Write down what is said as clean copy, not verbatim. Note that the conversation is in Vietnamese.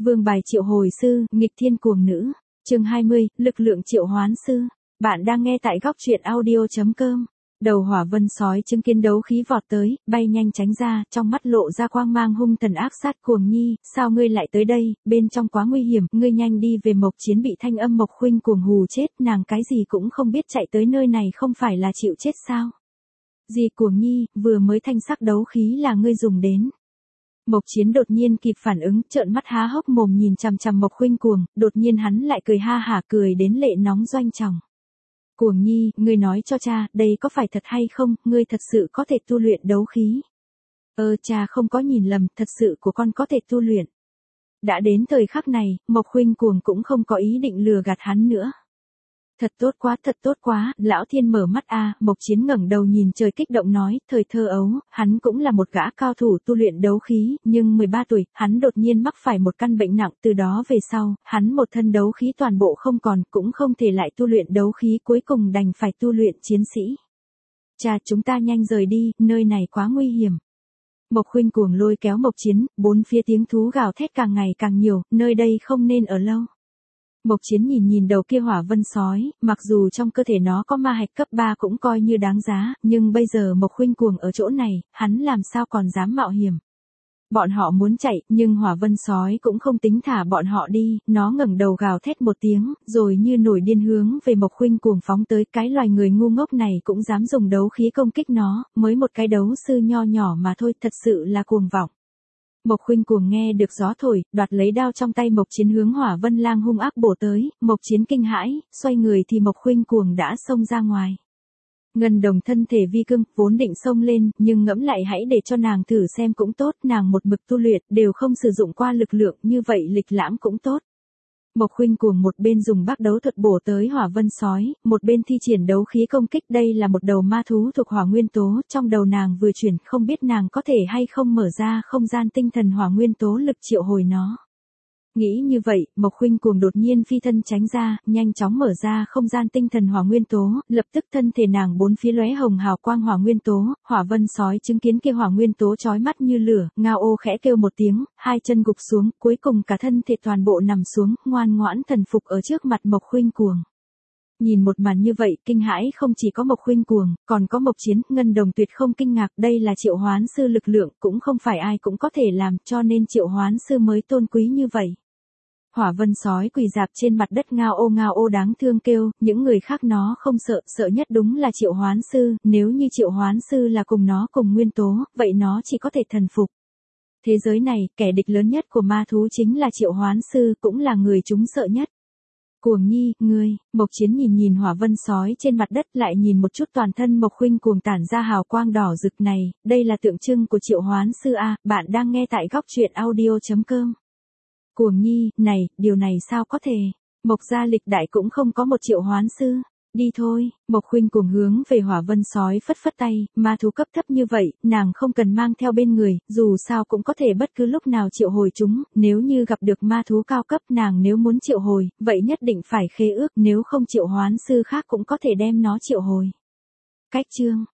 Vương bài triệu hồi sư, nghịch thiên cuồng nữ. Chương 20, lực lượng triệu hoán sư. Bạn đang nghe tại góc truyện audio.com. Đầu hỏa vân sói chứng kiến đấu khí vọt tới, bay nhanh tránh ra, trong mắt lộ ra quang mang hung thần ác sát. Cuồng nhi, sao ngươi lại tới đây, bên trong quá nguy hiểm, ngươi nhanh đi về. Mộc Chiến bị thanh âm Mộc Khuynh cuồng hù chết, nàng cái gì cũng không biết chạy tới nơi này không phải là chịu chết sao? Gì Cuồng nhi, vừa mới thanh sắc đấu khí là ngươi dùng đến. Mộc Chiến đột nhiên kịp phản ứng, trợn mắt há hốc mồm nhìn chằm chằm Mộc Khuynh cuồng, đột nhiên hắn lại cười ha hả, cười đến lệ nóng doanh tròng. Cuồng nhi, ngươi nói cho cha, đây có phải thật hay không, ngươi thật sự có thể tu luyện đấu khí. Cha không có nhìn lầm, thật sự của con có thể tu luyện. Đã đến thời khắc này, Mộc Khuynh cuồng cũng không có ý định lừa gạt hắn nữa. Thật tốt quá, lão thiên mở mắt a. Mộc Chiến ngẩng đầu nhìn trời kích động nói, thời thơ ấu, hắn cũng là một gã cao thủ tu luyện đấu khí, nhưng 13 tuổi, hắn đột nhiên mắc phải một căn bệnh nặng, từ đó về sau, hắn một thân đấu khí toàn bộ không còn, cũng không thể lại tu luyện đấu khí, cuối cùng đành phải tu luyện chiến sĩ. Cha, chúng ta nhanh rời đi, nơi này quá nguy hiểm. Mộc Khuynh cuồng lôi kéo Mộc Chiến, bốn phía tiếng thú gào thét càng ngày càng nhiều, nơi đây không nên ở lâu. Mộc Chiến nhìn đầu kia hỏa vân sói, mặc dù trong cơ thể nó có ma hạch cấp 3 cũng coi như đáng giá, nhưng bây giờ Mộc Khuynh cuồng ở chỗ này, hắn làm sao còn dám mạo hiểm. Bọn họ muốn chạy, nhưng hỏa vân sói cũng không tính thả bọn họ đi, nó ngẩng đầu gào thét một tiếng, rồi như nổi điên hướng về Mộc Khuynh cuồng phóng tới. Cái loài người ngu ngốc này cũng dám dùng đấu khí công kích nó, mới một cái đấu sư nho nhỏ mà thôi, thật sự là cuồng vọng. Mộc Khuynh cuồng nghe được gió thổi, đoạt lấy đao trong tay Mộc Chiến hướng hỏa vân lang hung ác bổ tới. Mộc Chiến kinh hãi, xoay người thì Mộc Khuynh cuồng đã xông ra ngoài. Ngân Đồng thân thể vi cương, vốn định xông lên, nhưng ngẫm lại hãy để cho nàng thử xem cũng tốt, nàng một mực tu luyện, đều không sử dụng qua lực lượng, như vậy lịch lãm cũng tốt. Mộc Khuynh cuồng một bên dùng bác đấu thuật bổ tới hỏa vân sói, một bên thi triển đấu khí công kích. Đây là một đầu ma thú thuộc hỏa nguyên tố, trong đầu nàng vừa chuyển, không biết nàng có thể hay không mở ra không gian tinh thần hỏa nguyên tố lực triệu hồi nó. Nghĩ như vậy, Mộc Khuynh cuồng đột nhiên phi thân tránh ra, nhanh chóng mở ra không gian tinh thần hỏa nguyên tố, lập tức thân thể nàng bốn phía lóe hồng hào quang hỏa nguyên tố. Hỏa vân sói chứng kiến kia hỏa nguyên tố chói mắt như lửa, ngao ô khẽ kêu một tiếng, hai chân gục xuống, cuối cùng cả thân thể toàn bộ nằm xuống, ngoan ngoãn thần phục ở trước mặt Mộc Khuynh cuồng. Nhìn một màn như vậy, kinh hãi không chỉ có Mộc Khuynh cuồng, còn có Mộc Chiến. Ngân Đồng tuyệt không kinh ngạc, đây là triệu hoán sư lực lượng, cũng không phải ai cũng có thể làm, cho nên triệu hoán sư mới tôn quý như vậy. Hỏa vân sói quỳ dạp trên mặt đất, ngao ô đáng thương kêu, những người khác nó không sợ, sợ nhất đúng là triệu hoán sư, nếu như triệu hoán sư là cùng nó cùng nguyên tố, vậy nó chỉ có thể thần phục. Thế giới này, kẻ địch lớn nhất của ma thú chính là triệu hoán sư, cũng là người chúng sợ nhất. Cuồng nhi, ngươi. Mộc Chiến nhìn hỏa vân sói trên mặt đất, lại nhìn một chút toàn thân Mộc Khuynh cuồng tản ra hào quang đỏ rực này, đây là tượng trưng của triệu hoán sư a. Bạn đang nghe tại góc truyện audio.com. Cuồng nhi, này, điều này sao có thể? Mộc gia lịch đại cũng không có một triệu hoán sư. Đi thôi. Mộc Khuynh cuồng hướng về hỏa vân sói phất phất tay, ma thú cấp thấp như vậy, nàng không cần mang theo bên người, dù sao cũng có thể bất cứ lúc nào triệu hồi chúng, nếu như gặp được ma thú cao cấp, nàng nếu muốn triệu hồi, vậy nhất định phải khế ước, nếu không triệu hoán sư khác cũng có thể đem nó triệu hồi. Cách chương.